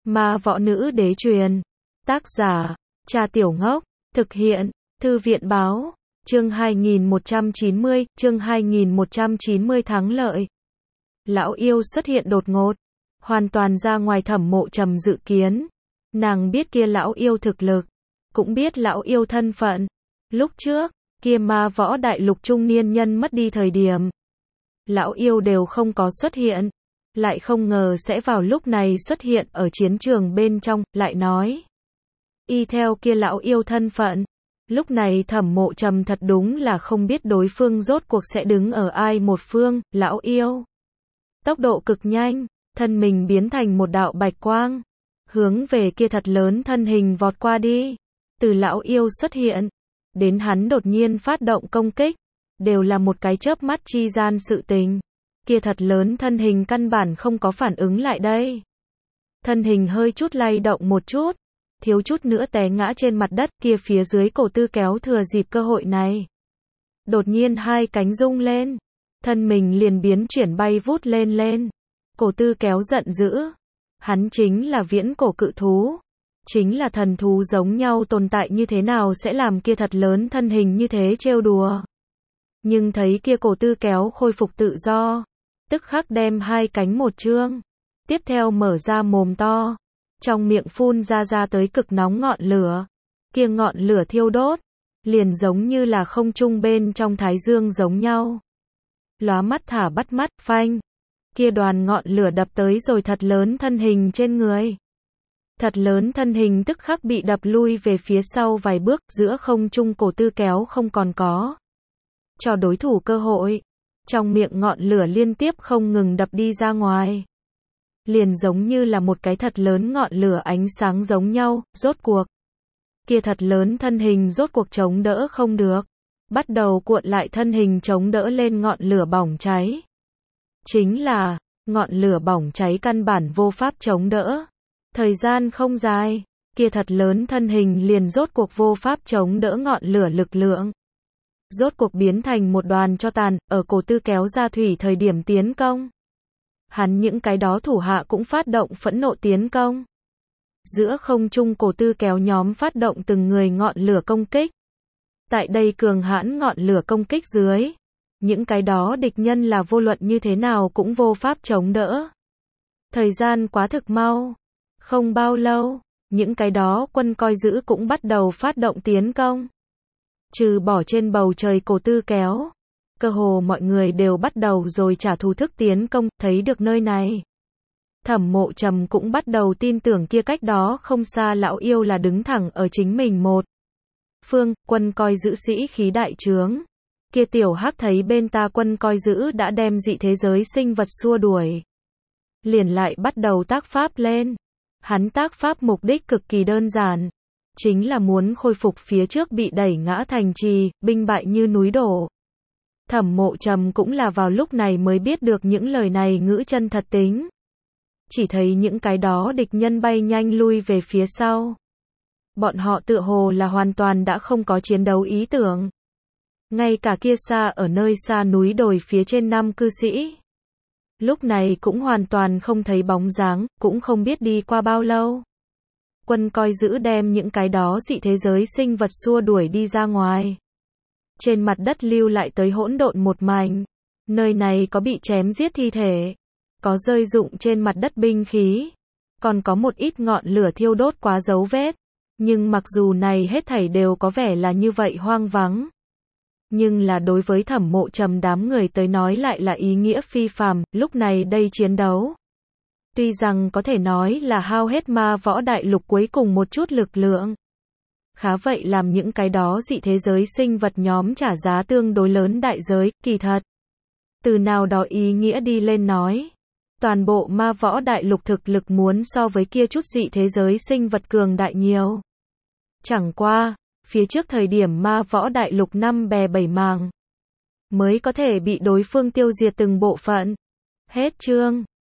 Ma võ nữ đế truyền. Tác giả, Trà Tiểu Ngốc. Thực hiện, Thư viện báo. Chương 2190 thắng lợi. Lão yêu xuất hiện đột ngột, hoàn toàn ra ngoài Thẩm Mộ Trầm dự kiến. Nàng biết kia lão yêu thực lực, cũng biết lão yêu thân phận. Lúc trước, kia ma võ đại lục trung niên nhân mất đi thời điểm, lão yêu đều không có xuất hiện, lại không ngờ sẽ vào lúc này xuất hiện ở chiến trường bên trong, lại nói. Y theo kia lão yêu thân phận, lúc này Thẩm Mộ Trầm thật đúng là không biết đối phương rốt cuộc sẽ đứng ở ai một phương. Lão yêu tốc độ cực nhanh, thân mình biến thành một đạo bạch quang, hướng về kia thật lớn thân hình vọt qua đi. Từ lão yêu xuất hiện, đến hắn đột nhiên phát động công kích, đều là một cái chớp mắt chi gian sự tình. Kia thật lớn thân hình căn bản không có phản ứng lại đây. Thân hình hơi chút lay động một chút, thiếu chút nữa té ngã trên mặt đất. Kia phía dưới Cổ Tư Kéo thừa dịp cơ hội này, đột nhiên hai cánh rung lên, thân mình liền biến chuyển bay vút lên lên. Cổ Tư Kéo giận dữ, hắn chính là viễn cổ cự thú, chính là thần thú giống nhau tồn tại, như thế nào sẽ làm kia thật lớn thân hình như thế trêu đùa. Nhưng thấy kia Cổ Tư Kéo khôi phục tự do, tức khắc đem hai cánh một trương, tiếp theo mở ra mồm to, trong miệng phun ra tới cực nóng ngọn lửa. Kia ngọn lửa thiêu đốt, liền giống như là không trung bên trong thái dương giống nhau. Lóa mắt thả bắt mắt, phanh. Kia đoàn ngọn lửa đập tới rồi thật lớn thân hình trên người. Thật lớn thân hình tức khắc bị đập lui về phía sau vài bước, giữa không trung Cổ Tư Kéo không còn có cho đối thủ cơ hội. Trong miệng ngọn lửa liên tiếp không ngừng đập đi ra ngoài, liền giống như là một cái thật lớn ngọn lửa ánh sáng giống nhau. Rốt cuộc, kia thật lớn thân hình rốt cuộc chống đỡ không được, bắt đầu cuộn lại thân hình chống đỡ lên ngọn lửa bỏng cháy. Chính là, ngọn lửa bỏng cháy căn bản vô pháp chống đỡ. Thời gian không dài, kia thật lớn thân hình liền rốt cuộc vô pháp chống đỡ ngọn lửa lực lượng. Rốt cuộc biến thành một đoàn tro tàn. Ở Cổ Tư Kéo ra thủy thời điểm tiến công, hắn những cái đó thủ hạ cũng phát động phẫn nộ tiến công. Giữa không trung Cổ Tư Kéo nhóm phát động từng người ngọn lửa công kích. Tại đây cường hãn ngọn lửa công kích dưới, những cái đó địch nhân là vô luận như thế nào cũng vô pháp chống đỡ. Thời gian quá thực mau, không bao lâu, những cái đó quân coi giữ cũng bắt đầu phát động tiến công. Trừ bỏ trên bầu trời Cổ Tư Kéo, cơ hồ mọi người đều bắt đầu rồi trả thù thức tiến công. Thấy được nơi này, Thẩm Mộ Trầm cũng bắt đầu tin tưởng kia cách đó không xa lão yêu là đứng thẳng ở chính mình một phương. Quân coi giữ sĩ khí đại trướng, kia tiểu hắc thấy bên ta quân coi giữ đã đem dị thế giới sinh vật xua đuổi, liền lại bắt đầu tác pháp lên. Hắn tác pháp mục đích cực kỳ đơn giản, chính là muốn khôi phục phía trước bị đẩy ngã thành trì, binh bại như núi đổ. Thẩm Mộ Trầm cũng là vào lúc này mới biết được những lời này ngữ chân thật tính. Chỉ thấy những cái đó địch nhân bay nhanh lui về phía sau. Bọn họ tựa hồ là hoàn toàn đã không có chiến đấu ý tưởng. Ngay cả kia xa ở nơi xa núi đồi phía trên năm cư sĩ, lúc này cũng hoàn toàn không thấy bóng dáng, cũng không biết đi qua bao lâu. Quân coi giữ đem những cái đó dị thế giới sinh vật xua đuổi đi ra ngoài. Trên mặt đất lưu lại tới hỗn độn một mảnh. Nơi này có bị chém giết thi thể, có rơi rụng trên mặt đất binh khí, còn có một ít ngọn lửa thiêu đốt quá dấu vết. Nhưng mặc dù này hết thảy đều có vẻ là như vậy hoang vắng, nhưng là đối với Thẩm Mộ Trầm đám người tới nói lại là ý nghĩa phi phàm. Lúc này đây chiến đấu, tuy rằng có thể nói là hao hết ma võ đại lục cuối cùng một chút lực lượng, khá vậy làm những cái đó dị thế giới sinh vật nhóm trả giá tương đối lớn đại giới. Kỳ thật, từ nào đó ý nghĩa đi lên nói, toàn bộ ma võ đại lục thực lực muốn so với kia chút dị thế giới sinh vật cường đại nhiều. Chẳng qua, phía trước thời điểm ma võ đại lục năm bè bảy mảng, mới có thể bị đối phương tiêu diệt từng bộ phận. Hết chương.